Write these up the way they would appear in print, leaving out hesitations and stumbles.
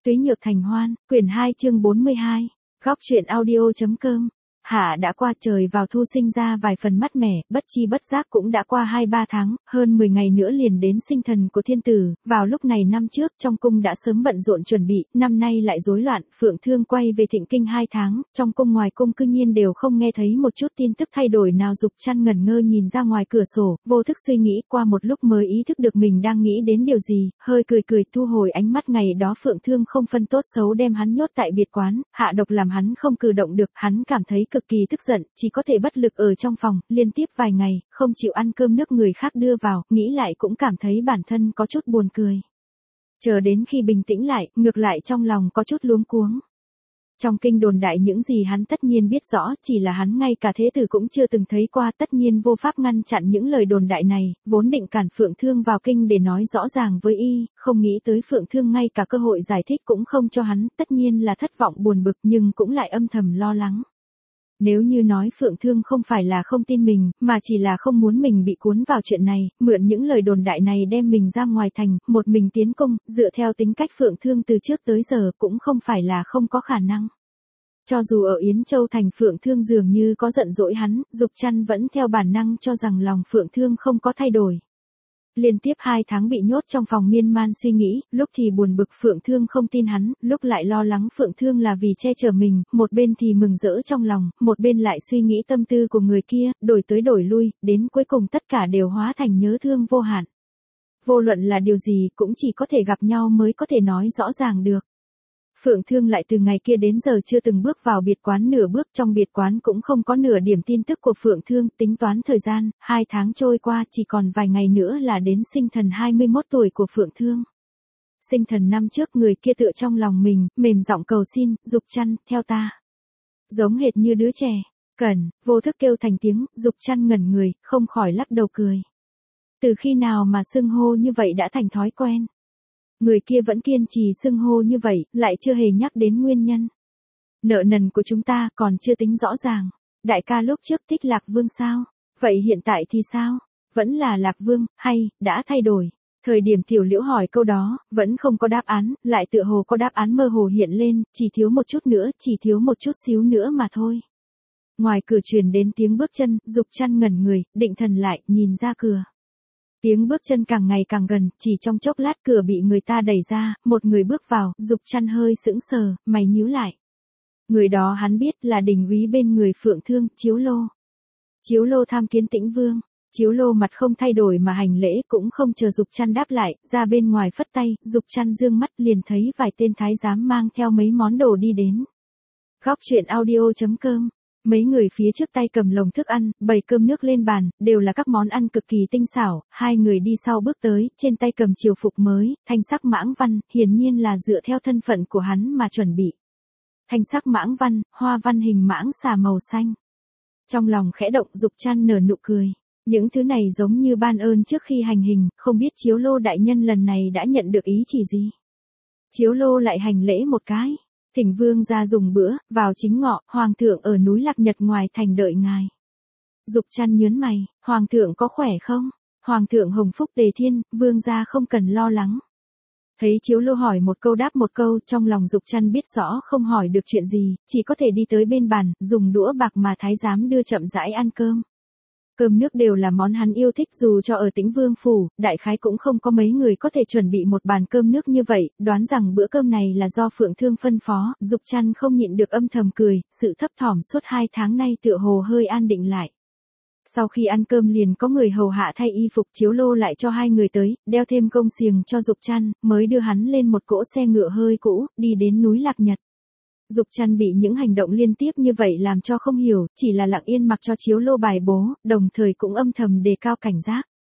Túy Nhược Thành Hoan, quyển 2 chương 42, góc truyện audio.com. Hạ đã qua, trời vào thu sinh ra vài phần mát mẻ, bất chi bất giác cũng đã qua 2-3 tháng, hơn 10 ngày nữa liền đến sinh thần của thiên tử. Vào lúc này năm trước trong cung đã sớm bận rộn chuẩn bị, năm nay lại rối loạn. Phượng Thương quay về Thịnh Kinh 2 tháng, trong cung ngoài cung cư nhiên đều không nghe thấy một chút tin tức thay đổi nào. Dục Trăn ngẩn ngơ nhìn ra ngoài cửa sổ, vô thức suy nghĩ, qua một lúc mới ý thức được mình đang nghĩ đến điều gì, hơi cười thu hồi ánh mắt. Ngày đó Phượng Thương không phân tốt xấu đem hắn nhốt tại biệt quán, hạ độc làm hắn không cử động được, hắn cảm thấy cực kỳ tức giận, chỉ có thể bất lực ở trong phòng, liên tiếp vài ngày, không chịu ăn cơm nước người khác đưa vào, nghĩ lại cũng cảm thấy bản thân có chút buồn cười. Chờ đến khi bình tĩnh lại, ngược lại trong lòng có chút luống cuống. Trong kinh đồn đại những gì hắn tất nhiên biết rõ, chỉ là hắn ngay cả thế tử cũng chưa từng thấy qua, tất nhiên vô pháp ngăn chặn những lời đồn đại này, vốn định cản Phượng Thương vào kinh để nói rõ ràng với y, không nghĩ tới Phượng Thương ngay cả cơ hội giải thích cũng không cho hắn, tất nhiên là thất vọng buồn bực nhưng cũng lại âm thầm lo lắng. Nếu như nói Phượng Thương không phải là không tin mình, mà chỉ là không muốn mình bị cuốn vào chuyện này, mượn những lời đồn đại này đem mình ra ngoài thành, một mình tiến cung, dựa theo tính cách Phượng Thương từ trước tới giờ cũng không phải là không có khả năng. Cho dù ở Yến Châu thành Phượng Thương dường như có giận dỗi hắn, Dục Trăn vẫn theo bản năng cho rằng lòng Phượng Thương không có thay đổi. Liên tiếp 2 tháng bị nhốt trong phòng miên man suy nghĩ, lúc thì buồn bực Phượng Thương không tin hắn, lúc lại lo lắng Phượng Thương là vì che chở mình, một bên thì mừng rỡ trong lòng, một bên lại suy nghĩ tâm tư của người kia, đổi tới đổi lui, đến cuối cùng tất cả đều hóa thành nhớ thương vô hạn. Vô luận là điều gì cũng chỉ có thể gặp nhau mới có thể nói rõ ràng được. Phượng Thương lại từ ngày kia đến giờ chưa từng bước vào biệt quán nửa bước, trong biệt quán cũng không có nửa điểm tin tức của Phượng Thương, tính toán thời gian, 2 tháng trôi qua, chỉ còn vài ngày nữa là đến sinh thần 21 tuổi của Phượng Thương. Sinh thần năm trước người kia tựa trong lòng mình, mềm giọng cầu xin, Dục Trăn, theo ta. Giống hệt như đứa trẻ, Cẩn, vô thức kêu thành tiếng, Dục Trăn ngẩn người, không khỏi lắc đầu cười. Từ khi nào mà xưng hô như vậy đã thành thói quen. Người kia vẫn kiên trì xưng hô như vậy, lại chưa hề nhắc đến nguyên nhân. Nợ nần của chúng ta còn chưa tính rõ ràng. Đại ca lúc trước thích Lạc Vương sao? Vậy hiện tại thì sao? Vẫn là Lạc Vương, hay, đã thay đổi? Thời điểm Tiểu Liễu hỏi câu đó, vẫn không có đáp án, lại tựa hồ có đáp án mơ hồ hiện lên, chỉ thiếu một chút nữa, chỉ thiếu một chút xíu nữa mà thôi. Ngoài cửa truyền đến tiếng bước chân, Dục Trăn ngẩn người, định thần lại, nhìn ra cửa. Tiếng bước chân càng ngày càng gần, chỉ trong chốc lát cửa bị người ta đẩy ra, một người bước vào, Dục Trăn hơi sững sờ, mày nhíu lại. Người đó hắn biết là đình úy bên người Phượng Thương, Chiếu Lô. Chiếu Lô tham kiến Tĩnh Vương. Chiếu Lô mặt không thay đổi mà hành lễ, cũng không chờ Dục Trăn đáp lại, ra bên ngoài phất tay, Dục Trăn dương mắt liền thấy vài tên thái giám mang theo mấy món đồ đi đến. Góc truyện audio.com. Mấy người phía trước tay cầm lồng thức ăn, bày cơm nước lên bàn, đều là các món ăn cực kỳ tinh xảo, hai người đi sau bước tới, trên tay cầm triều phục mới, thanh sắc mãng văn, hiển nhiên là dựa theo thân phận của hắn mà chuẩn bị. Thanh sắc mãng văn, hoa văn hình mãng xà màu xanh. Trong lòng khẽ động, Dục Trăn nở nụ cười. Những thứ này giống như ban ơn trước khi hành hình, không biết Chiếu Lô đại nhân lần này đã nhận được ý chỉ gì. Chiếu Lô lại hành lễ một cái. Thỉnh Vương ra dùng bữa, vào chính ngọ, Hoàng thượng ở núi Lạc Nhật ngoài thành đợi ngài. Dục Trăn nhớn mày, Hoàng thượng có khỏe không? Hoàng thượng hồng phúc tề thiên, Vương ra không cần lo lắng. Thấy Chiếu Lô hỏi một câu đáp một câu, trong lòng Dục Trăn biết rõ không hỏi được chuyện gì, chỉ có thể đi tới bên bàn, dùng đũa bạc mà thái giám đưa chậm rãi ăn cơm. Cơm nước đều là món hắn yêu thích, dù cho ở Tĩnh Vương phủ, đại khái cũng không có mấy người có thể chuẩn bị một bàn cơm nước như vậy, đoán rằng bữa cơm này là do Phượng Thương phân phó, Dục Trăn không nhịn được âm thầm cười, sự thấp thỏm suốt 2 tháng nay tựa hồ hơi an định lại. Sau khi ăn cơm liền có người hầu hạ thay y phục, Chiếu Lô lại cho 2 người tới, đeo thêm công xiềng cho Dục Trăn, mới đưa hắn lên một cỗ xe ngựa hơi cũ, đi đến núi Lạc Nhật. Dục Trăn bị những hành động liên tiếp như vậy làm cho không hiểu, chỉ là lặng yên mặc cho Chiếu Lô bài bố, đồng thời cũng âm thầm đề cao cảnh giác.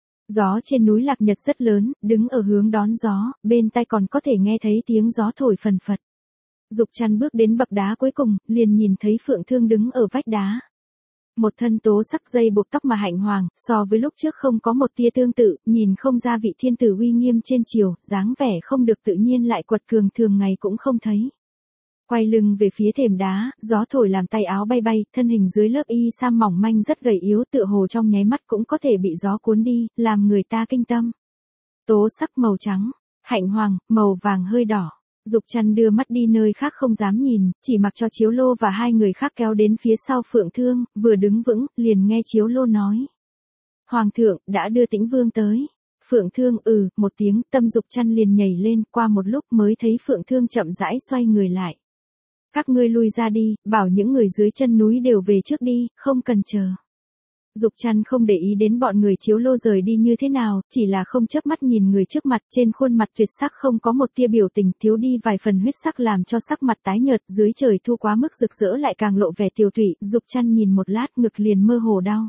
Gió trên núi Lạc Nhật rất lớn, đứng ở hướng đón gió, bên tai còn có thể nghe thấy tiếng gió thổi phần phật. Dục Trăn bước đến bậc đá cuối cùng, liền nhìn thấy Phượng Thương đứng ở vách đá. Một thân tố sắc dây buộc tóc mà hạnh hoàng, so với lúc trước không có một tia tương tự, nhìn không ra vị thiên tử uy nghiêm trên triều, dáng vẻ không được tự nhiên lại quật cường thường ngày cũng không thấy. Quay lưng về phía thềm đá, gió thổi làm tay áo bay bay, thân hình dưới lớp y sam mỏng manh rất gầy yếu, tựa hồ trong nháy mắt cũng có thể bị gió cuốn đi, làm người ta kinh tâm. Tố sắc màu trắng, hạnh hoàng, màu vàng hơi đỏ. Dục Trăn đưa mắt đi nơi khác không dám nhìn, chỉ mặc cho Chiếu Lô và hai người khác kéo đến phía sau Phượng Thương, vừa đứng vững, liền nghe Chiếu Lô nói. Hoàng thượng, đã đưa Tĩnh Vương tới. Phượng Thương một tiếng, tâm Dục Trăn liền nhảy lên, qua một lúc mới thấy Phượng Thương chậm rãi xoay người lại. Các ngươi lui ra đi, bảo những người dưới chân núi đều về trước đi, không cần chờ. Dục Trăn không để ý đến bọn người Chiếu Lô rời đi như thế nào, chỉ là không chớp mắt nhìn người trước mặt, trên khuôn mặt tuyệt sắc không có một tia biểu tình, thiếu đi vài phần huyết sắc làm cho sắc mặt tái nhợt, dưới trời thu quá mức rực rỡ lại càng lộ vẻ tiều tụy, Dục Trăn nhìn một lát ngực liền mơ hồ đau.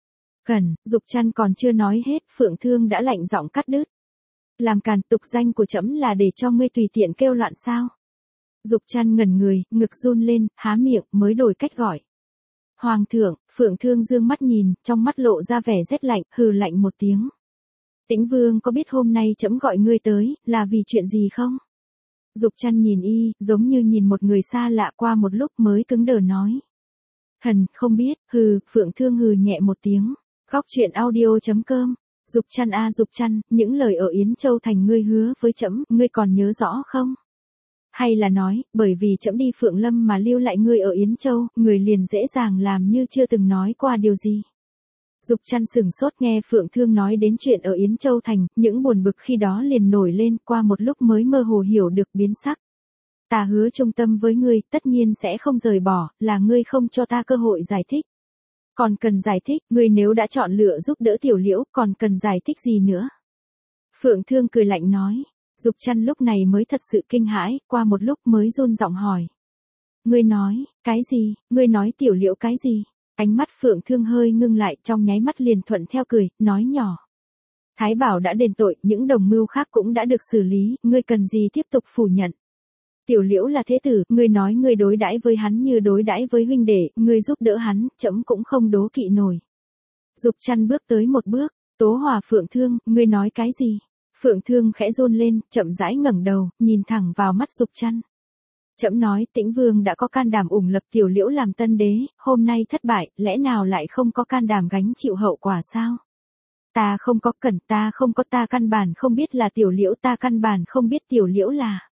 Dục Trăn còn chưa nói hết, Phượng Thương đã lạnh giọng cắt đứt. Làm càn, tục danh của trẫm là để cho ngươi tùy tiện kêu loạn sao? Dục Trăn ngẩn người, ngực run lên, há miệng, mới đổi cách gọi. Hoàng thượng, Phượng Thương dương mắt nhìn, trong mắt lộ ra vẻ rét lạnh, hừ lạnh một tiếng. Tĩnh Vương có biết hôm nay trẫm gọi ngươi tới, là vì chuyện gì không? Dục Trăn nhìn y, giống như nhìn một người xa lạ, qua một lúc mới cứng đờ nói. Không biết, Phượng Thương hừ nhẹ một tiếng. Góc truyện audio.com. Dục Trăn Dục Trăn, những lời ở Yến Châu Thành ngươi hứa với trẫm, ngươi còn nhớ rõ không? Hay là nói, bởi vì trẫm đi Phượng Lâm mà lưu lại ngươi ở Yến Châu, người liền dễ dàng làm như chưa từng nói qua điều gì. Dục Trăn sửng sốt nghe Phượng Thương nói đến chuyện ở Yến Châu Thành, những buồn bực khi đó liền nổi lên, qua một lúc mới mơ hồ hiểu được biến sắc. Ta hứa trung tâm với ngươi, tất nhiên sẽ không rời bỏ, là ngươi không cho ta cơ hội giải thích. Còn cần giải thích, ngươi nếu đã chọn lựa giúp đỡ Tiểu Liễu, còn cần giải thích gì nữa? Phượng Thương cười lạnh nói. Dục Trăn lúc này mới thật sự kinh hãi, qua một lúc mới run giọng hỏi. Ngươi nói, cái gì, ngươi nói Tiểu Liễu cái gì? Ánh mắt Phượng Thương hơi ngưng lại, trong nháy mắt liền thuận theo cười, nói nhỏ. Thái Bảo đã đền tội, những đồng mưu khác cũng đã được xử lý, ngươi cần gì tiếp tục phủ nhận? Tiểu Liễu là thế tử, ngươi nói ngươi đối đãi với hắn như đối đãi với huynh đệ, ngươi giúp đỡ hắn, trẫm cũng không đố kỵ nổi. Dục Trăn bước tới một bước, Tố Hòa Phượng Thương, ngươi nói cái gì? Phượng Thương khẽ run lên, chậm rãi ngẩng đầu, nhìn thẳng vào mắt Dục Trăn. Trẫm nói, Tĩnh Vương đã có can đảm ủng lập Tiểu Liễu làm tân đế, hôm nay thất bại, lẽ nào lại không có can đảm gánh chịu hậu quả sao? Ta không có, ta căn bản không biết là Tiểu Liễu, ta căn bản không biết Tiểu Liễu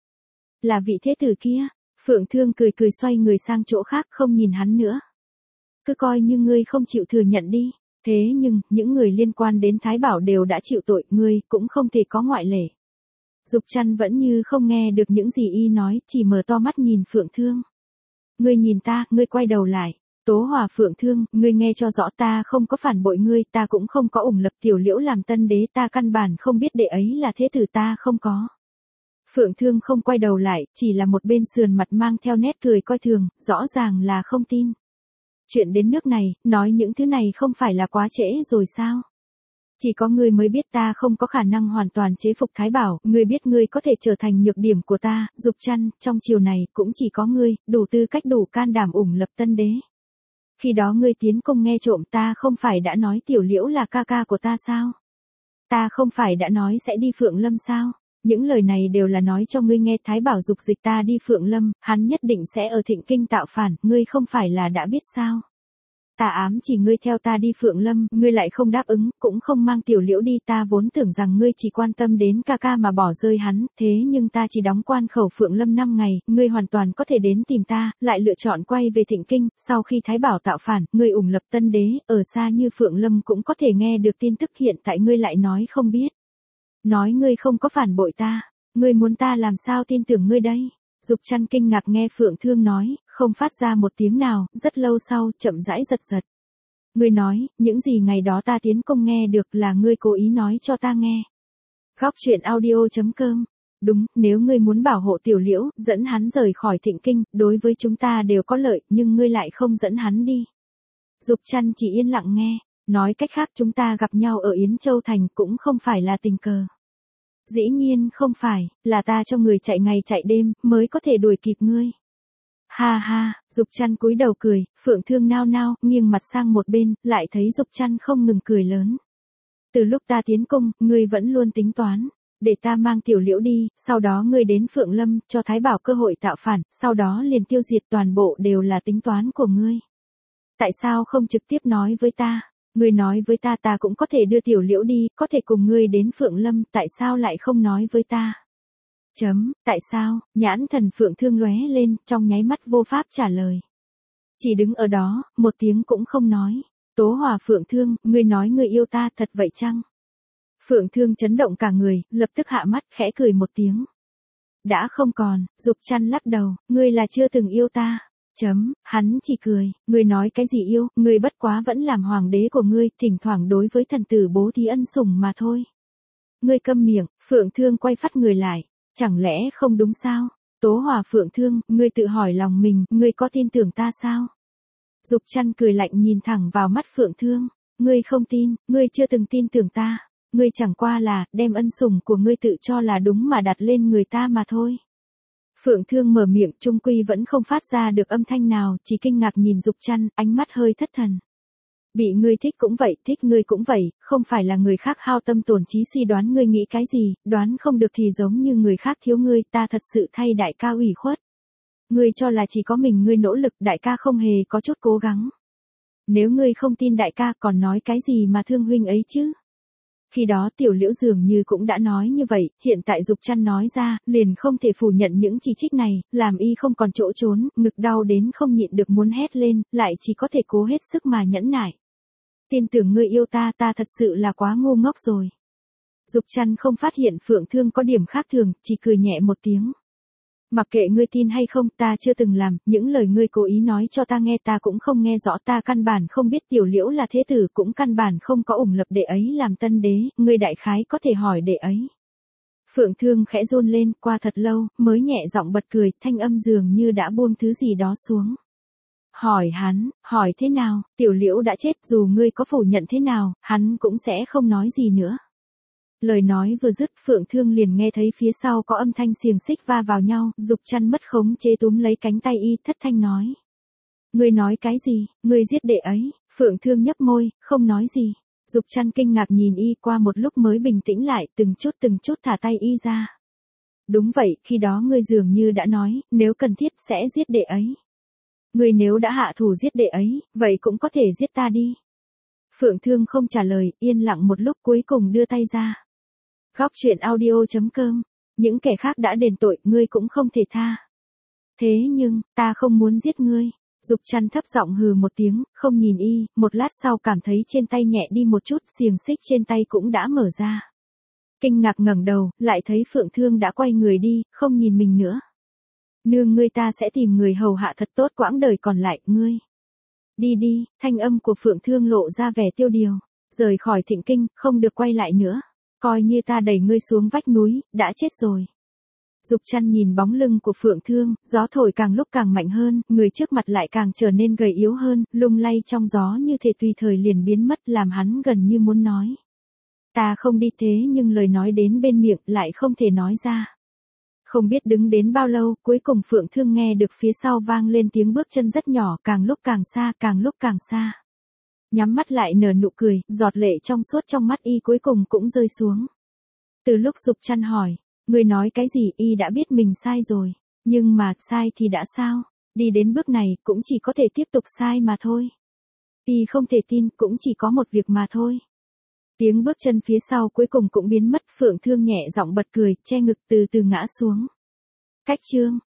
là vị thế tử kia. Phượng Thương cười cười xoay người sang chỗ khác, không nhìn hắn nữa. Cứ coi như ngươi không chịu thừa nhận đi. Thế nhưng, những người liên quan đến Thái Bảo đều đã chịu tội, ngươi cũng không thể có ngoại lệ. Dục Trăn vẫn như không nghe được những gì y nói, chỉ mở to mắt nhìn Phượng Thương. Ngươi nhìn ta, ngươi quay đầu lại. Tố Hòa Phượng Thương, ngươi nghe cho rõ, ta không có phản bội ngươi, ta cũng không có ủng lập Tiểu Liễu làm tân đế, ta căn bản không biết đệ ấy là thế tử, ta không có. Phượng Thương không quay đầu lại, chỉ là một bên sườn mặt mang theo nét cười coi thường, rõ ràng là không tin. Chuyện đến nước này, nói những thứ này không phải là quá trễ rồi sao? Chỉ có ngươi mới biết ta không có khả năng hoàn toàn chế phục Thái Bảo, ngươi biết ngươi có thể trở thành nhược điểm của ta, Dục Trăn, trong chiều này, cũng chỉ có ngươi, đủ tư cách đủ can đảm ủng lập tân đế. Khi đó ngươi tiến cung nghe trộm, ta không phải đã nói Tiểu Liễu là ca ca của ta sao? Ta không phải đã nói sẽ đi Phượng Lâm sao? Những lời này đều là nói cho ngươi nghe, Thái Bảo dục dịch ta đi Phượng Lâm, hắn nhất định sẽ ở Thịnh Kinh tạo phản, ngươi không phải là đã biết sao? Ta ám chỉ ngươi theo ta đi Phượng Lâm, ngươi lại không đáp ứng, cũng không mang Tiểu Liễu đi, ta vốn tưởng rằng ngươi chỉ quan tâm đến ca ca mà bỏ rơi hắn, thế nhưng ta chỉ đóng quan khẩu Phượng Lâm 5 ngày, ngươi hoàn toàn có thể đến tìm ta, lại lựa chọn quay về Thịnh Kinh, sau khi Thái Bảo tạo phản, ngươi ủng lập tân đế, ở xa như Phượng Lâm cũng có thể nghe được tin tức, hiện tại ngươi lại nói không biết. Nói ngươi không có phản bội ta, ngươi muốn ta làm sao tin tưởng ngươi đây? Dục Trăn kinh ngạc nghe Phượng Thương nói, không phát ra một tiếng nào, rất lâu sau, chậm rãi giật giật. Ngươi nói, những gì ngày đó ta tiến công nghe được là ngươi cố ý nói cho ta nghe. Góc truyện audio.com. Đúng, nếu ngươi muốn bảo hộ Tiểu Liễu, dẫn hắn rời khỏi Thịnh Kinh, đối với chúng ta đều có lợi, nhưng ngươi lại không dẫn hắn đi. Dục Trăn chỉ yên lặng nghe, nói cách khác chúng ta gặp nhau ở Yến Châu Thành cũng không phải là tình cờ. Dĩ nhiên không phải, là ta cho người chạy ngày chạy đêm, mới có thể đuổi kịp ngươi. Ha ha, Dục Trăn cúi đầu cười, Phượng Thương nao nao, nghiêng mặt sang một bên, lại thấy Dục Trăn không ngừng cười lớn. Từ lúc ta tiến cung, ngươi vẫn luôn tính toán, để ta mang Tiểu Liễu đi, sau đó ngươi đến Phượng Lâm, cho Thái Bảo cơ hội tạo phản, sau đó liền tiêu diệt, toàn bộ đều là tính toán của ngươi. Tại sao không trực tiếp nói với ta? Ngươi nói với ta, ta cũng có thể đưa Tiểu Liễu đi, có thể cùng ngươi đến Phượng Lâm, tại sao lại không nói với ta? Tại sao? Nhãn thần Phượng Thương lóe lên, trong nháy mắt vô pháp trả lời. Chỉ đứng ở đó, một tiếng cũng không nói. Tố Hòa Phượng Thương, ngươi nói ngươi yêu ta thật vậy chăng? Phượng Thương chấn động cả người, lập tức hạ mắt khẽ cười một tiếng. Đã không còn, Dục Trăn lắc đầu, ngươi là chưa từng yêu ta. Hắn chỉ cười, ngươi nói cái gì yêu, ngươi bất quá vẫn làm hoàng đế của ngươi, thỉnh thoảng đối với thần tử bố thí ân sủng mà thôi. Ngươi câm miệng, Phượng Thương quay phát người lại, chẳng lẽ không đúng sao? Tố Hòa Phượng Thương, ngươi tự hỏi lòng mình, ngươi có tin tưởng ta sao? Dục Trăn cười lạnh nhìn thẳng vào mắt Phượng Thương, ngươi không tin, ngươi chưa từng tin tưởng ta, ngươi chẳng qua là đem ân sủng của ngươi tự cho là đúng mà đặt lên người ta mà thôi. Phượng Thương mở miệng trung quy vẫn không phát ra được âm thanh nào, chỉ kinh ngạc nhìn Dục Trăn, ánh mắt hơi thất thần. Bị ngươi thích cũng vậy, thích ngươi cũng vậy, không phải là người khác hao tâm tổn trí suy đoán ngươi nghĩ cái gì, đoán không được thì giống như người khác thiếu ngươi, ta thật sự thay đại ca ủy khuất. Ngươi cho là chỉ có mình ngươi nỗ lực, đại ca không hề có chút cố gắng. Nếu ngươi không tin đại ca còn nói cái gì mà thương huynh ấy chứ? Khi đó Tiểu Liễu dường như cũng đã nói như vậy, hiện tại Dục Trăn nói ra, liền không thể phủ nhận những chỉ trích này, làm y không còn chỗ trốn, ngực đau đến không nhịn được muốn hét lên, lại chỉ có thể cố hết sức mà nhẫn nại. Tin tưởng ngươi yêu ta, ta thật sự là quá ngu ngốc rồi. Dục Trăn không phát hiện Phượng Thương có điểm khác thường, chỉ cười nhẹ một tiếng. Mặc kệ ngươi tin hay không, ta chưa từng làm, những lời ngươi cố ý nói cho ta nghe ta cũng không nghe rõ, ta căn bản không biết Tiểu Liễu là thế tử, cũng căn bản không có ủng lập đệ ấy làm tân đế, ngươi đại khái có thể hỏi đệ ấy. Phượng Thương khẽ run lên, qua thật lâu, mới nhẹ giọng bật cười, thanh âm dường như đã buông thứ gì đó xuống. Hỏi hắn, hỏi thế nào, Tiểu Liễu đã chết, dù ngươi có phủ nhận thế nào, hắn cũng sẽ không nói gì nữa. Lời nói vừa dứt, Phượng Thương liền nghe thấy phía sau có âm thanh xiềng xích va vào nhau, Dục Trăn mất khống chế túm lấy cánh tay y, thất thanh nói. Ngươi nói cái gì, ngươi giết đệ ấy, Phượng Thương nhấp môi, không nói gì. Dục Trăn kinh ngạc nhìn y, qua một lúc mới bình tĩnh lại, từng chút thả tay y ra. Đúng vậy, khi đó ngươi dường như đã nói, nếu cần thiết sẽ giết đệ ấy. Ngươi nếu đã hạ thủ giết đệ ấy, vậy cũng có thể giết ta đi. Phượng Thương không trả lời, yên lặng một lúc cuối cùng đưa tay ra. Góc truyện audio.com, những kẻ khác đã đền tội, ngươi cũng không thể tha. Thế nhưng, ta không muốn giết ngươi. Dục Trăn thấp giọng hừ một tiếng, không nhìn y, một lát sau cảm thấy trên tay nhẹ đi một chút, xiềng xích trên tay cũng đã mở ra. Kinh ngạc ngẩng đầu, lại thấy Phượng Thương đã quay người đi, không nhìn mình nữa. Nương ngươi, ta sẽ tìm người hầu hạ thật tốt quãng đời còn lại, ngươi. Đi đi, thanh âm của Phượng Thương lộ ra vẻ tiêu điều, rời khỏi Thịnh Kinh, không được quay lại nữa. Coi như ta đẩy ngươi xuống vách núi, đã chết rồi. Dục Trăn nhìn bóng lưng của Phượng Thương, gió thổi càng lúc càng mạnh hơn, người trước mặt lại càng trở nên gầy yếu hơn, lung lay trong gió như thể tùy thời liền biến mất, làm hắn gần như muốn nói. Ta không đi, thế nhưng lời nói đến bên miệng lại không thể nói ra. Không biết đứng đến bao lâu, cuối cùng Phượng Thương nghe được phía sau vang lên tiếng bước chân rất nhỏ, càng lúc càng xa, càng lúc càng xa. Nhắm mắt lại nở nụ cười, giọt lệ trong suốt trong mắt y cuối cùng cũng rơi xuống. Từ lúc Dục Trăn hỏi, ngươi nói cái gì, y đã biết mình sai rồi. Nhưng mà, sai thì đã sao? Đi đến bước này, cũng chỉ có thể tiếp tục sai mà thôi. Y không thể tin, cũng chỉ có một việc mà thôi. Tiếng bước chân phía sau cuối cùng cũng biến mất, Phượng Thương nhẹ giọng bật cười, che ngực từ từ ngã xuống. Cách chương.